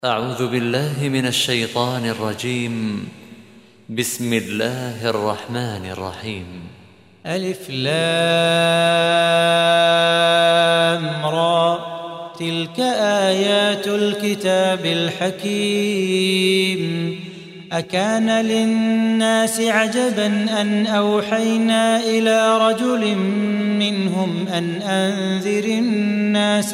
أعوذ بالله من الشيطان الرجيم. بسم الله الرحمن الرحيم. ألف لام را، تلك آيات الكتاب الحكيم. أكان للناس عجبا أن أوحينا إلى رجل منهم أن أنذر الناس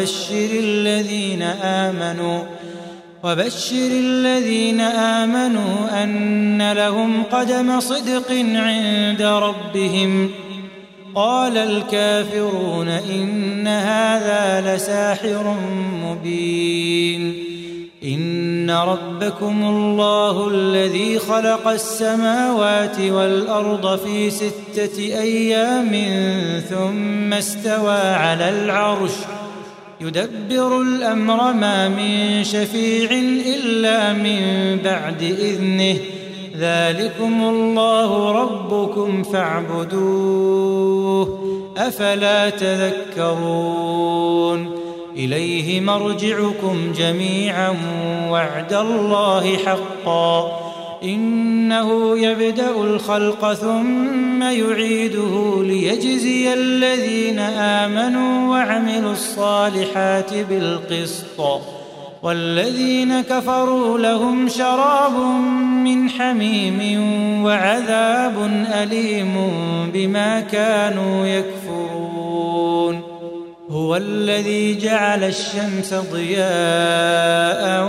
وبشر الذين آمنوا أن لهم قدم صدق عند ربهم. قال الكافرون إن هذا لساحر مبين. إن ربكم الله الذي خلق السماوات والأرض في 6 أيام ثم استوى على العرش يدبر الأمر ما من شفيع إلا من بعد إذنه. ذلكم الله ربكم فاعبدوه أفلا تذكرون. إليه مرجعكم جميعا وعد الله حقا. إنه يبدأ الخلق ثم يعيده ليجزي الذين آمنوا وعملوا الصالحات بالقسط، والذين كفروا لهم شراب من حميم وعذاب أليم بما كانوا يكفرون. هو الذي جعل الشمس ضياء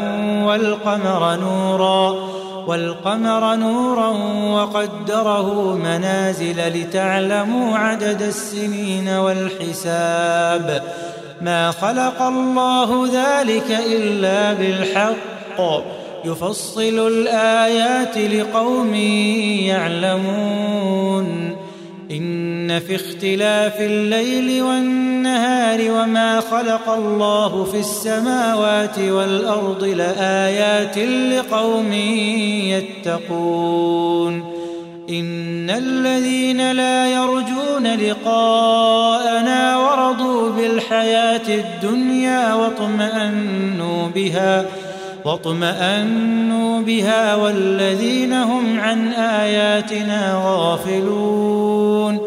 والقمر نورا وقدره منازل لتعلموا عدد السنين والحساب. ما خلق الله ذلك إلا بالحق، يفصل الآيات لقوم يعلمون. إن في اختلاف الليل والنهار وما خلق الله في السماوات والأرض لآيات لقوم يتقون. إن الذين لا يرجون لقاءنا ورضوا بالحياة الدنيا واطمأنوا بها والذين هم عن آياتنا غافلون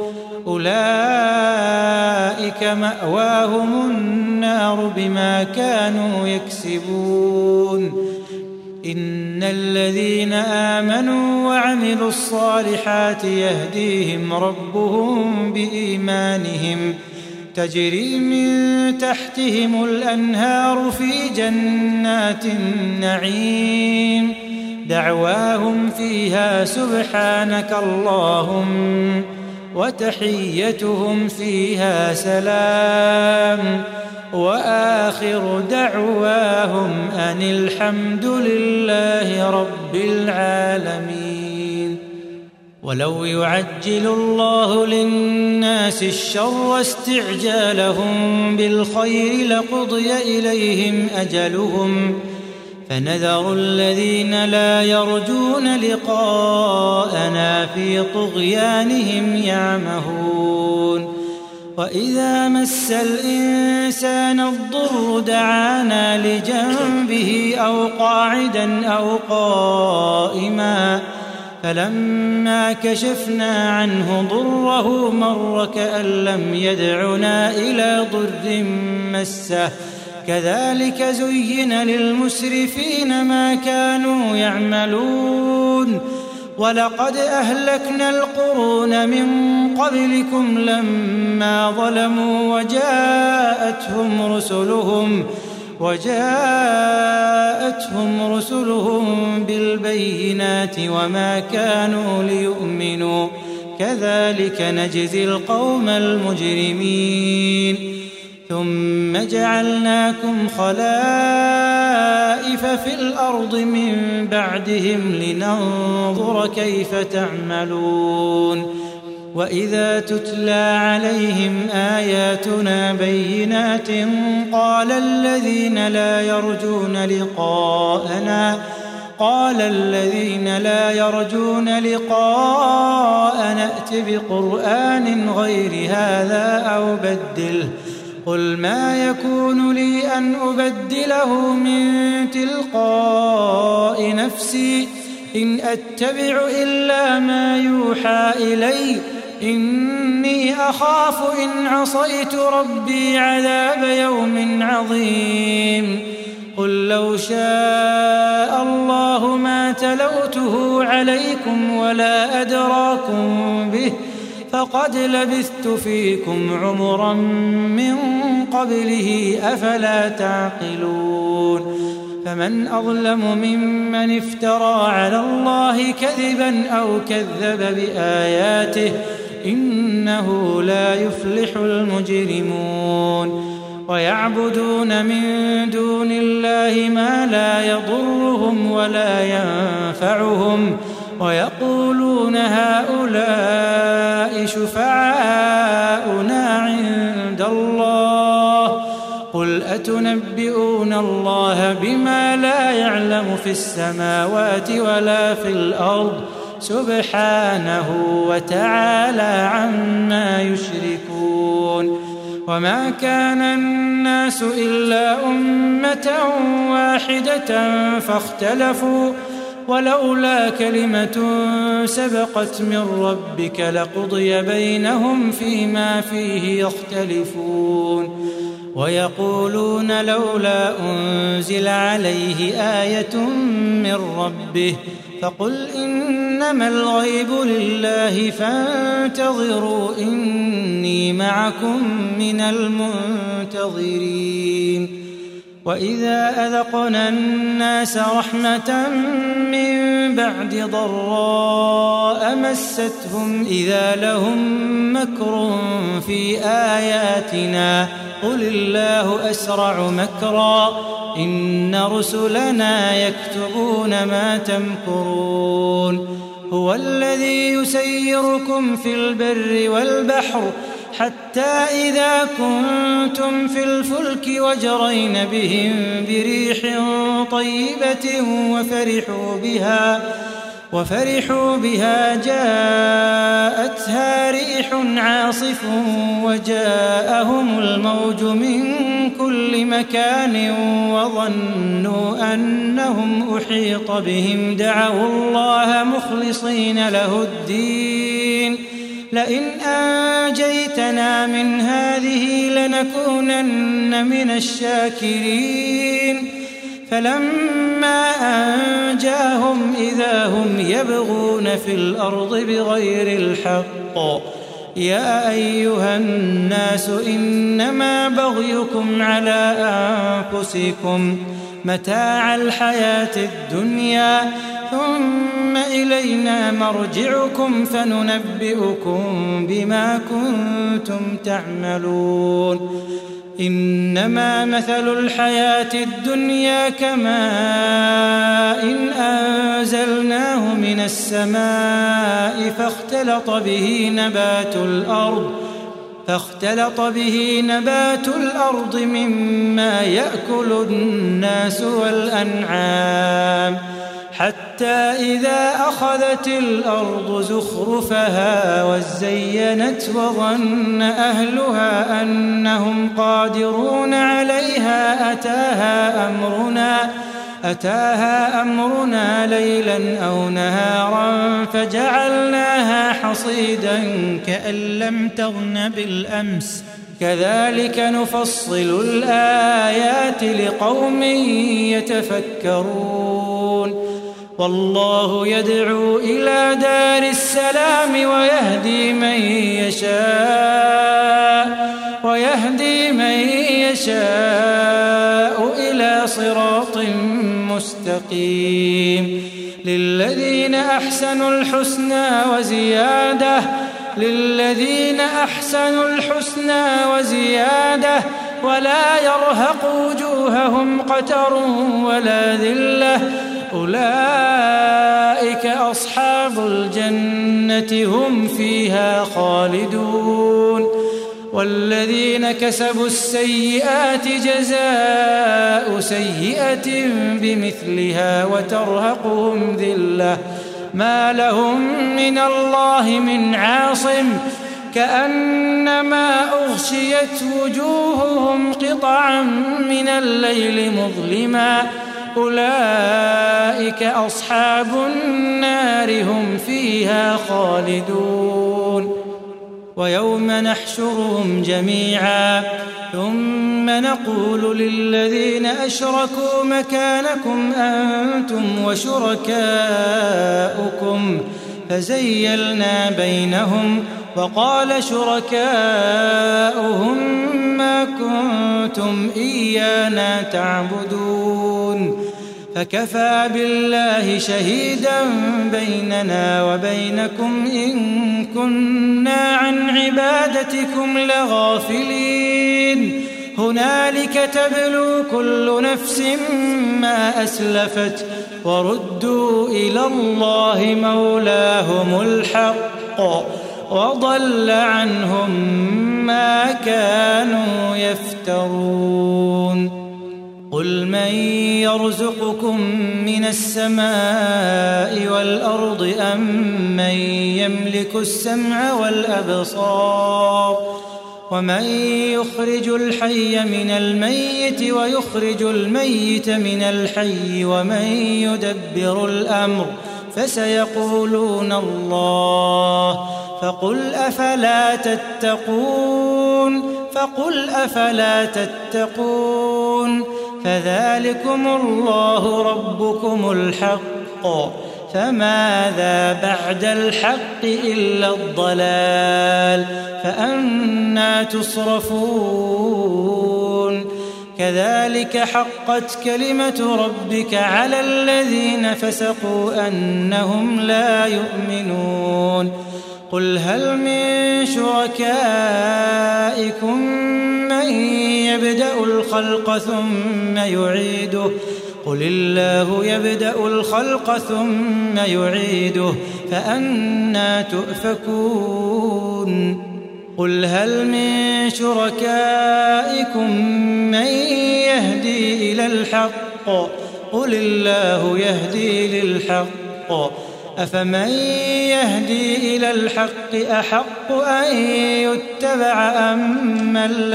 أولئك مأواهم النار بما كانوا يكسبون. إن الذين آمنوا وعملوا الصالحات يهديهم ربهم بإيمانهم، تجري من تحتهم الأنهار في جنات النعيم. دعواهم فيها سبحانك اللهم وتحيتهم فيها سلام، وآخر دعواهم أن الحمد لله رب العالمين. ولو يعجل الله للناس الشر استعجالهم بالخير لقضي إليهم أجلهم، فنذر الذين لا يرجون لقاءنا في طغيانهم يعمهون. وإذا مس الإنسان الضر دعانا لجنبه أو قاعدا أو قائما، فلما كشفنا عنه ضره مر كأن لم يدعنا إلى ضر مسه. كذلك زين للمسرفين ما كانوا يعملون. ولقد أهلكنا القرون من قبلكم لما ظلموا وجاءتهم رسلهم بالبينات وما كانوا ليؤمنوا. كذلك نجزي القوم المجرمين. ثم جعلناكم خلائف في الأرض من بعدهم لننظر كيف تعملون. وإذا تتلى عليهم آياتنا بينات قال الذين لا يرجون لقاءنا ائت بقرآن غير هذا أو بدله قل ما يكون لي أن أبدله من تلقاء نفسي إن أتبع إلا ما يوحى إلي إني أخاف إن عصيت ربي عذاب يوم عظيم قل لو شاء الله ما تلوته عليكم ولا أدراكم به فقد لبثت فيكم عمرا من قبله أفلا تعقلون فمن أظلم ممن افترى على الله كذبا أو كذب بآياته إنه لا يفلح المجرمون ويعبدون من دون الله ما لا يضرهم ولا ينفعهم ويقولون هؤلاء شفعاؤنا عند الله قل أتنبئون الله بما لا يعلم في السماوات ولا في الأرض سبحانه وتعالى عما يشركون وما كان الناس إلا أمة واحدة فاختلفوا ولولا كلمة سبقت من ربك لقضي بينهم فيما فيه يختلفون ويقولون لولا أنزل عليه آية من ربه فقل إنما الغيب لله فانتظروا إني معكم من المنتظرين وإذا أذقنا الناس رحمة من بعد ضراء مستهم إذا لهم مكر في آياتنا قل الله أسرع مكرا إن رسلنا يكتبون ما تمكرون هو الذي يسيركم في البر والبحر حتى إذا كنتم في الفلك وجرين بهم بريح طيبة وفرحوا بها جاءتها ريح عاصف وجاءهم الموج من كل مكان وظنوا أنهم أحيط بهم دعوا الله مخلصين له الدين لئن أنجيتنا من هذه لنكونن من الشاكرين فلما أنجاهم إذا هم يبغون في الأرض بغير الحق يا أيها الناس إنما بغيكم على أنفسكم متاع الحياة الدنيا ثم إلينا مرجعكم فننبئكم بما كنتم تعملون إنما مثل الحياة الدنيا كماء أنزلناه من السماء فاختلط به نبات الأرض مما يأكل الناس والأنعام حتى إذا أخذت الأرض زخرفها وزينت وظن أهلها أنهم قادرون عليها أتاها أمرنا ليلا أو نهارا فجعلناها حصيدا كأن لم تغن بالأمس كذلك نفصل الآيات لقوم يتفكرون والله يدعو إلى دار السلام ويهدي من يشاء إلى صراط مستقيم للذين أحسنوا الحسنى وزيادة ولا يرهق وجوههم قتر ولا ذلة أولئك أصحاب الجنة هم فيها خالدون والذين كسبوا السيئات جزاء سيئة بمثلها وترهقهم ذلة ما لهم من الله من عاصم كأنما أغشيت وجوههم قطعا من الليل مظلما أولئك أصحاب النار هم فيها خالدون ويوم نحشرهم جميعا ثم نقول للذين أشركوا مكانكم أنتم وشركاؤكم فزيلنا بينهم وقال شركاؤهم ما كنتم إيانا تعبدون فكفى بالله شهيدا بيننا وبينكم إن كنا عن عبادتكم لغافلين هنالك تبلو كل نفس ما أسلفت وردوا إلى الله مولاهم الحق وضل عنهم ما كانوا يفترون قل من يرزقكم من السماء والأرض أم من يملك السمع والأبصار ومن يخرج الحي من الميت ويخرج الميت من الحي ومن يدبر الأمر فسيقولون الله فقل أفلا تتقون فذلكم الله ربكم الحق فماذا بعد الحق إلا الضلال فأنى تصرفون كذلك حقت كلمة ربك على الذين فسقوا أنهم لا يؤمنون قل هل من شركائكم من يبدأ الخلق ثم يعيده قل الله يبدأ الخلق ثم يعيده فأنى تؤفكون قل هل من شركائكم من يهدي إلى الحق قل الله يهدي للحق أفمن يهدي إلى الحق أحق أن يتبع أمن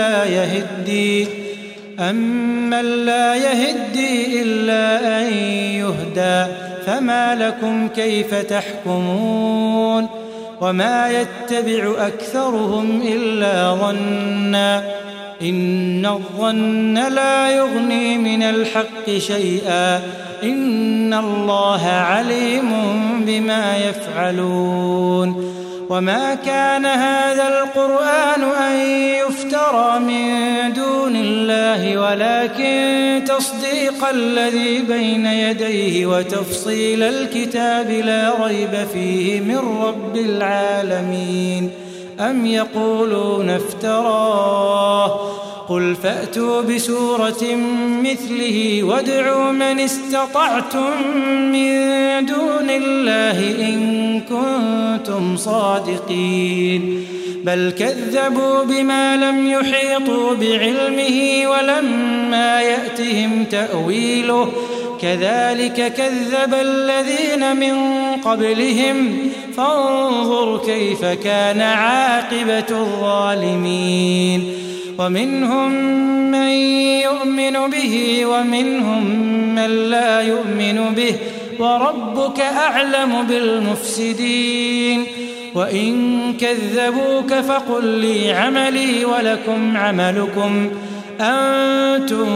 لا يهدي إلا أن يهدى فما لكم كيف تحكمون وما يتبع أكثرهم إلا ظنا إن الظن لا يغني من الحق شيئا إن الله عليم بما يفعلون وما كان هذا القرآن أن يفترى من دون الله ولكن تصديق الذي بين يديه وتفصيل الكتاب لا ريب فيه من رب العالمين أم يقولون افتراه قل فأتوا بسورة مثله وادعوا من استطعتم من دون الله إن كنتم صادقين بل كذبوا بما لم يحيطوا بعلمه ولما يأتهم تأويله كذلك كذب الذين من قبلهم فانظر كيف كان عاقبة الظالمين ومنهم من يؤمن به ومنهم من لا يؤمن به وربك أعلم بالمفسدين وإن كذبوك فقل لي عملي ولكم عملكم أنتم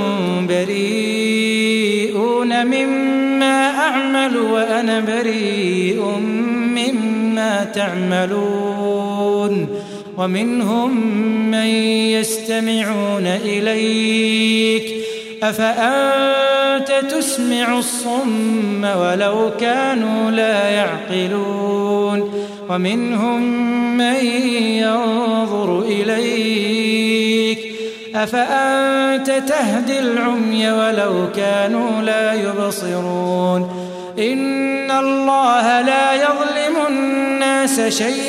بريئون مما أعمل وأنا بريء مما تعملون ومنهم من يستمعون إليك أفأنت تسمع الصم ولو كانوا لا يعقلون ومنهم من ينظر إليك أفأنت تهدي العمي ولو كانوا لا يبصرون إن الله لا يظلم الناس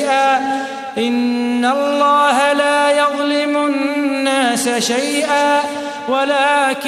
شيئا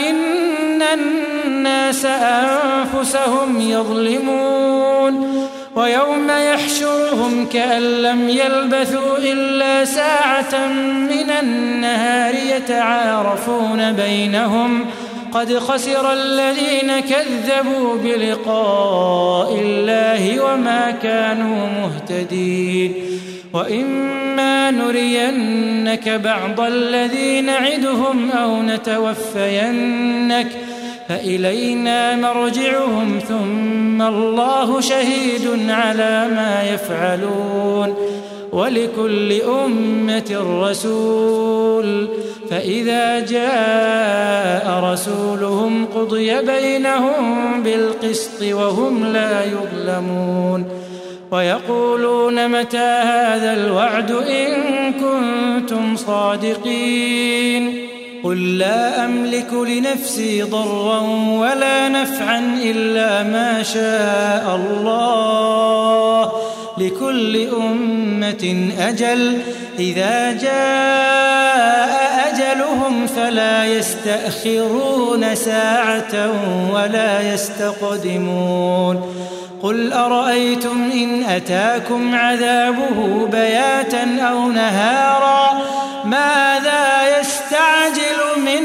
ولكن الناس أنفسهم يظلمون ويوم يحشرهم كأن لم يلبثوا إلا ساعة من النهار يتعارفون بينهم قد خسر الذين كذبوا بلقاء الله وما كانوا مهتدين وإما نرينك بعض الذي نعدهم أو نتوفينك فإلينا مرجعهم ثم الله شهيد على ما يفعلون ولكل أمة رسول فإذا جاء رسولهم قضي بينهم بالقسط وهم لا يظلمون ويقولون متى هذا الوعد إن كنتم صادقين قل لا أملك لنفسي ضرا ولا نفعا إلا ما شاء الله لكل أمة أجل إذا جاء أجلهم فلا يستأخرون ساعة ولا يستقدمون قل أرأيتم إن أتاكم عذابه بياتا أو نهارا ماذا يستعجل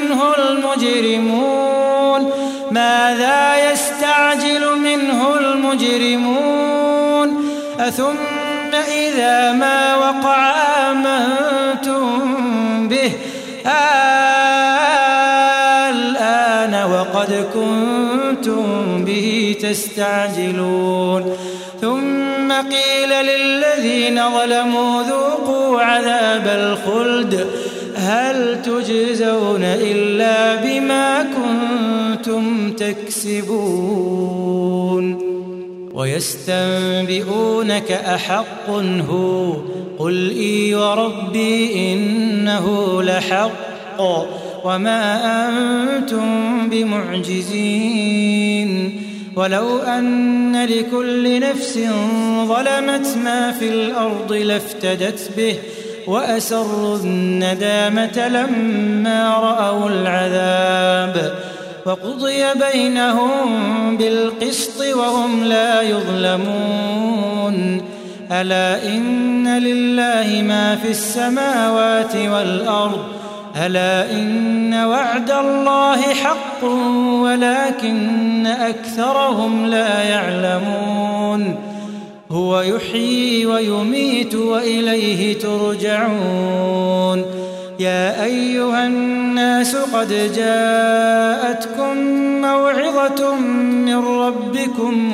منه المجرمون أثم إذا ما وقع آمنتم به الآن وقد كنتم به تستعجلون ثم قيل للذين ظلموا ذوقوا عذاب الخلد هل تجزون إلا بما كنتم تكسبون ويستنبئونك أحق هو قل إي وربي إنه لحق وما أنتم بمعجزين ولو أن لكل نفس ظلمت ما في الأرض لافتدت به وأسروا الندامة لما رأوا العذاب وقضي بينهم بالقسط وهم لا يظلمون ألا إن لله ما في السماوات والأرض ألا إن وعد الله حق ولكن أكثرهم لا يعلمون هو يحيي ويميت وإليه ترجعون يا أيها الناس قد جاءتكم موعظة من ربكم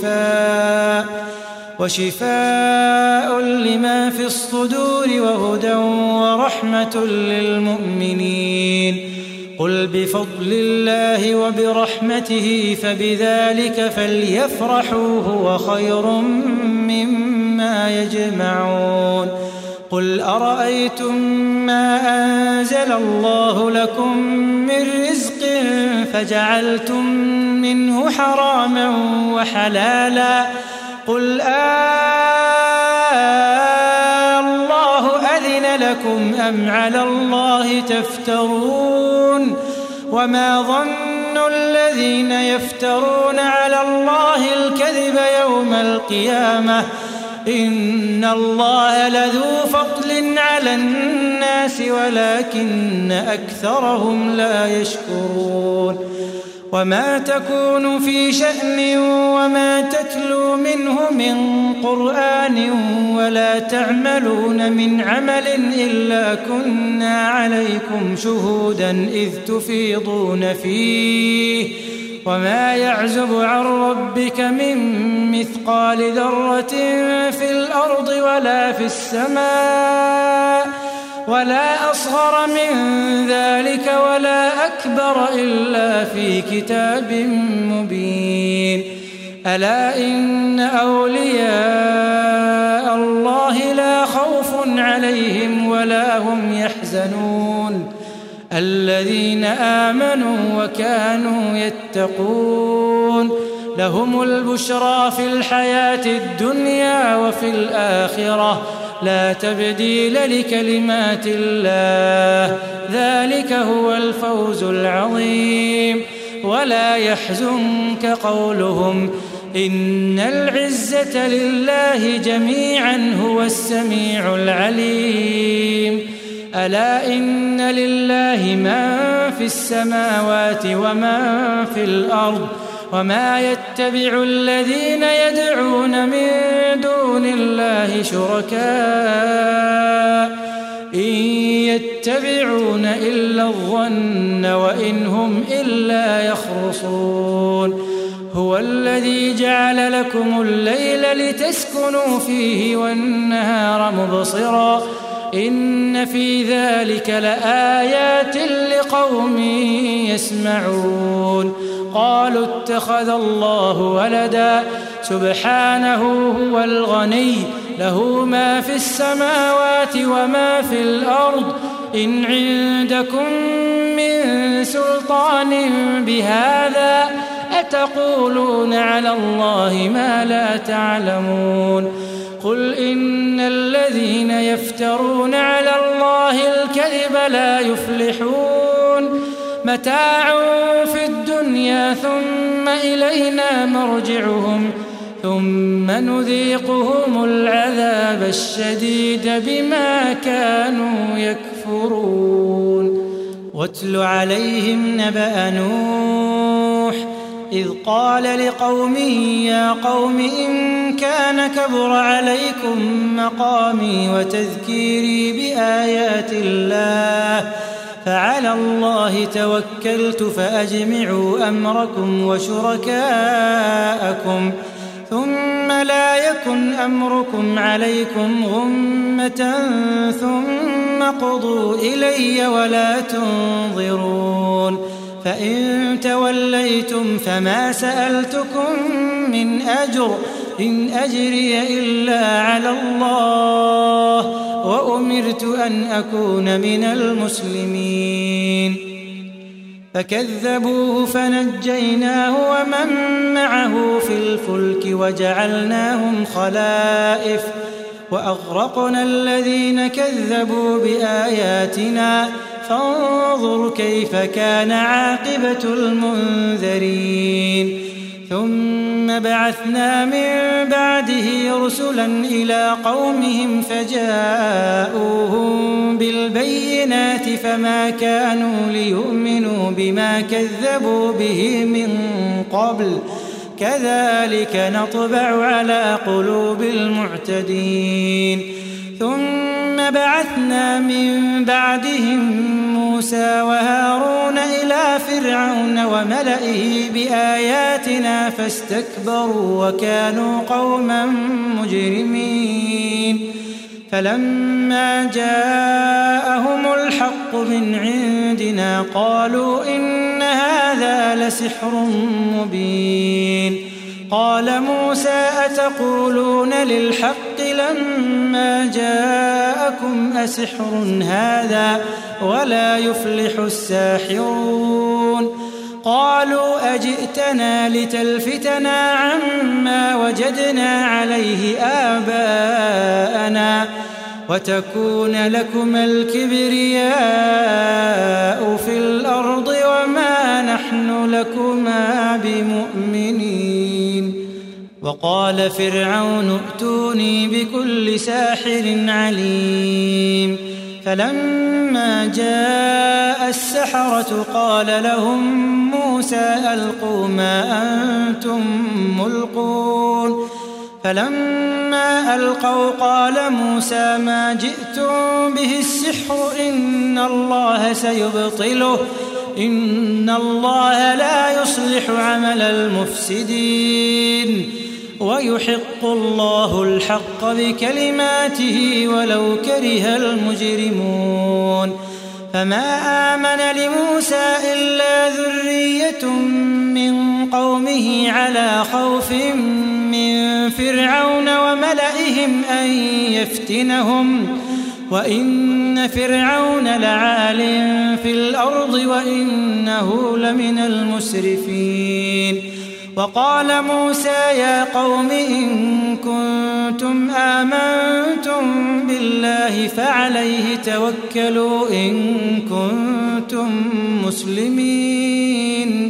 وشفاء لما في الصدور وهدى ورحمة للمؤمنين قل بفضل الله وبرحمته فبذلك فليفرحوا هو خير مما يجمعون قل أرأيتم ما أنزل الله لكم من رزق فجعلتم منه حراما وحلالا قل الله أذن لكم أم على الله تفترون وما ظن الذين يفترون على الله الكذب يوم القيامة إن الله لذو فضل على الناس ولكن أكثرهم لا يشكرون وما تكون في شأن وما تتلو منه من قرآن ولا تعملون من عمل إلا كنا عليكم شهودا إذ تفيضون فيه وما يعزب عن ربك من مثقال ذرة في الأرض ولا في السماء ولا أصغر من ذلك ولا أكبر إلا في كتاب مبين ألا إن أولياء الله لا خوف عليهم ولا هم يحزنون الذين آمنوا وكانوا يتقون لهم البشرى في الحياة الدنيا وفي الآخرة لا تبديل لكلمات الله ذلك هو الفوز العظيم ولا يحزنك قولهم إن العزة لله جميعا هو السميع العليم ألا إن لله من في السماوات ومن في الأرض وما يتبع الذين يدعون من دون الله شركاء إن يتبعون إلا الظن وإن هم إلا يخرصون هو الذي جعل لكم الليل لتسكنوا فيه والنهار مبصرا إن في ذلك لآيات لقوم يسمعون قالوا اتخذ الله ولدا سبحانه هو الغني له ما في السماوات وما في الأرض إن عندكم من سلطان بهذا أتقولون على الله ما لا تعلمون قل إن الذين يفترون على الله الكذب لا يفلحون متاع في الدنيا ثم إلينا مرجعهم ثم نذيقهم العذاب الشديد بما كانوا يكفرون واتل عليهم نبأ نوح إذ قال لقومه يا قوم إن كان كبر عليكم مقامي وتذكيري بآيات الله فعلى الله توكلت فأجمعوا أمركم وشركاءكم ثم لا يكن أمركم عليكم غمة ثم قضوا إلي ولا تنظرون فإن توليتم فما سألتكم من أجر إن أجري إلا على الله وأمرت أن أكون من المسلمين فكذبوه فنجيناه ومن معه في الفلك وجعلناهم خلائف وأغرقنا الذين كذبوا بآياتنا فانظر كيف كان عاقبة المنذرين ثم بعثنا من بعده رسلا إلى قومهم فجاءوهم بالبينات فما كانوا ليؤمنوا بما كذبوا به من قبل كذلك نطبع على قلوب المعتدين ثم بعثنا من بعدهم موسى وهارون إلى فرعون وملئه بآياتنا فاستكبروا وكانوا قوما مجرمين فلما جاءهم الحق من عندنا قالوا إن هذا لسحر مبين قال موسى أتقولون للحق لما جاءكم أسحر هذا ولا يفلح الساحرون قالوا أجئتنا لتلفتنا عما وجدنا عليه آباءنا وتكون لكما الكبرياء في الأرض وما نحن لكما بمؤمنين وقال فرعون ائتوني بكل ساحر عليم فلما جاء السحرة قال لهم موسى ألقوا ما أنتم ملقون فلما ألقوا قال موسى ما جئتم به السحر إن الله سيبطله إن الله لا يصلح عمل المفسدين ويحق الله الحق بكلماته ولو كره المجرمون فما آمن لموسى إلا ذرية من قومه على خوف من فرعون وملئهم أن يفتنهم وإن فرعون لعال في الأرض وإنه لمن المسرفين وقال موسى يا قوم إن كنتم آمنتم بالله فعليه توكلوا إن كنتم مسلمين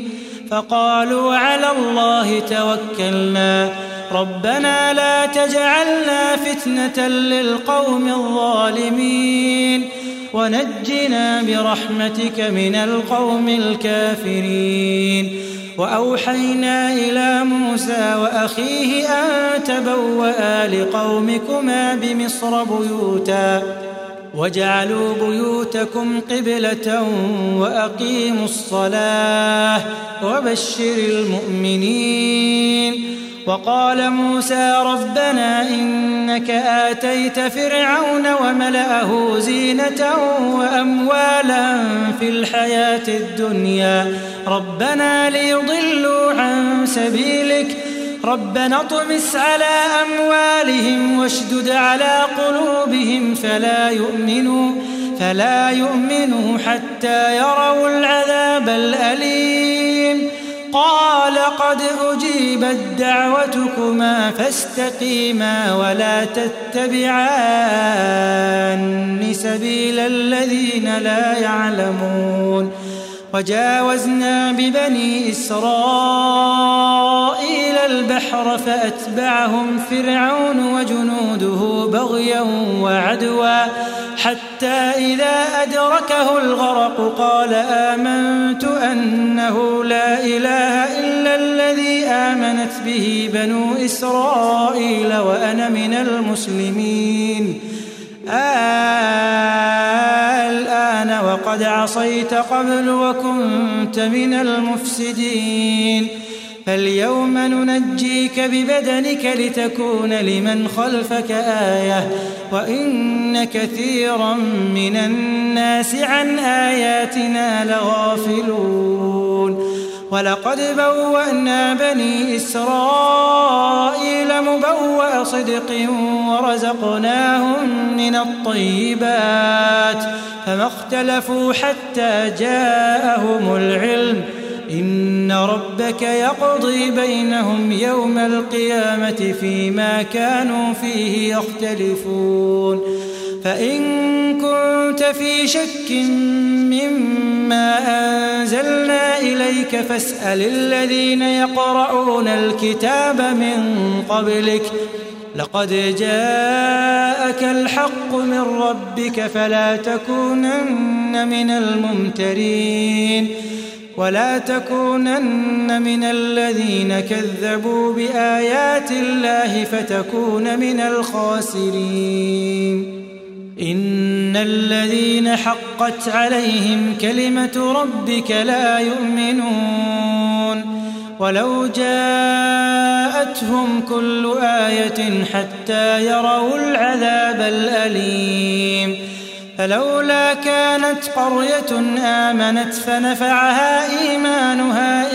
فقالوا على الله توكلنا ربنا لا تجعلنا فتنة للقوم الظالمين ونجنا برحمتك من القوم الكافرين. وأوحينا إلى موسى وأخيه أن تبوأ لقومكما بمصر بيوتا واجعلوا بيوتكم قبلة وأقيموا الصلاة وبشر المؤمنين. وقال موسى ربنا إنك آتيت فرعون وملأه زينة وأموالا في الحياة الدنيا ربنا ليضلوا عن سبيلك ربنا اطمس على أموالهم واشدد على قلوبهم فلا يؤمنوا حتى يروا العذاب الأليم. قال قد أجيبت دعوتكما فاستقيما ولا تتبعان سبيل الذين لا يعلمون. وجاوزنا ببني إسرائيل البحر فأتبعهم فرعون وجنوده بغيا وعدوا حتى إذا أدركه الغرق قال آمنت أنه لا إله إلا الذي آمنت به بنو إسرائيل وأنا من المسلمين. الآن وقد عصيت قبل وكنت من المفسدين فاليوم ننجيك ببدنك لتكون لمن خلفك آية وإن كثيرا من الناس عن آياتنا لغافلون. ولقد بوأنا بني إسرائيل مبوأ صدق ورزقناهم من الطيبات فما اختلفوا حتى جاءهم العلم إن ربك يقضي بينهم يوم القيامة فيما كانوا فيه يختلفون. فإن كنت في شك مما أنزلنا إليك فاسأل الذين يقرؤون الكتاب من قبلك لقد جاءك الحق من ربك فلا تكونن من الممترين ولا تكونن من الذين كذبوا بآيات الله فتكون من الخاسرين. إن الذين حقت عليهم كلمة ربك لا يؤمنون ولو جاءتهم كل آية حتى يروا العذاب الأليم. فلولا كانت قرية آمنت فنفعها إيمانها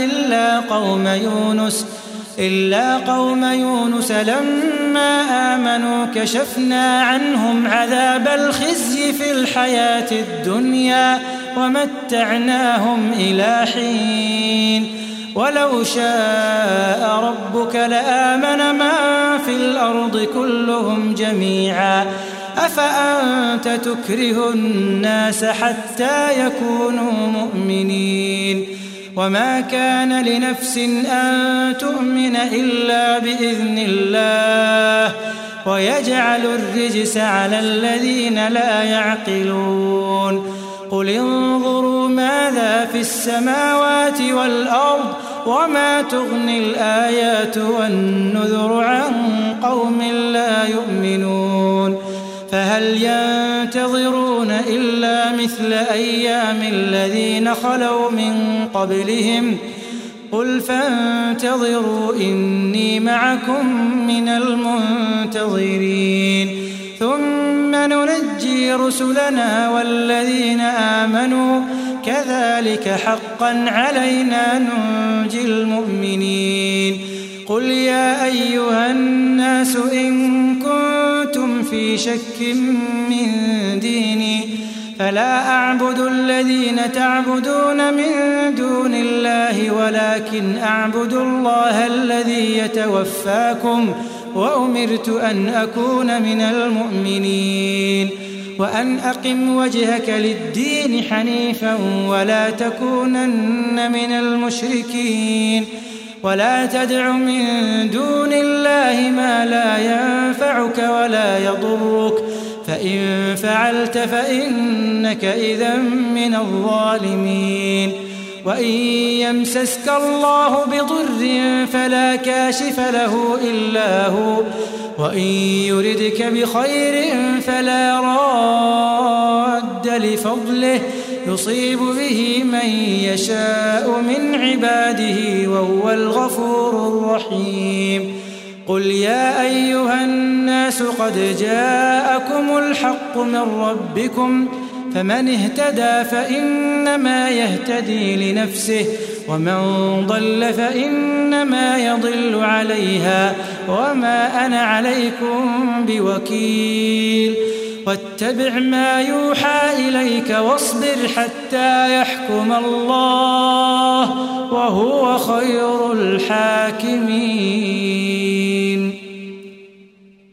إلا قوم يونس لما آمنوا كشفنا عنهم عذاب الخزي في الحياة الدنيا ومتعناهم إلى حين. ولو شاء ربك لآمن من في الأرض كلهم جميعا أفأنت تكره الناس حتى يكونوا مؤمنين. وما كان لنفس أن تؤمن إلا بإذن الله ويجعل الرجس على الذين لا يعقلون. قل انظروا ماذا في السماوات والأرض وما تغني الآيات والنذر عن قوم لا يؤمنون. فهل ينتظرون إلا مثل أيام الذين خلوا من قبلهم قل فانتظروا إني معكم من المنتظرين ثم ننجي رسلنا والذين آمنوا كذلك حقا علينا ننجي المؤمنين. قل يا أيها الناس إن كنتم في شك من ديني فلا أعبد الذين تعبدون من دون الله ولكن أعبد الله الذي يتوفاكم وأمرت أن أكون من المؤمنين. وأن أقم وجهك للدين حنيفا ولا تكونن من المشركين ولا تدع من دون الله ما لا ينفعك ولا يضرك فإن فعلت فإنك إذا من الظالمين وإن يمسسك الله بضر فلا كاشف له إلا هو وإن يردك بخير فلا راد لفضله يصيب به من يشاء من عباده وهو الغفور الرحيم قل يا أيها الناس قد جاءكم الحق من ربكم فمن اهتدى فإنما يهتدي لنفسه ومن ضل فإنما يضل عليها وما أنا عليكم بوكيل واتبع ما يوحى إليك واصبر حتى يحكم الله وهو خير الحاكمين.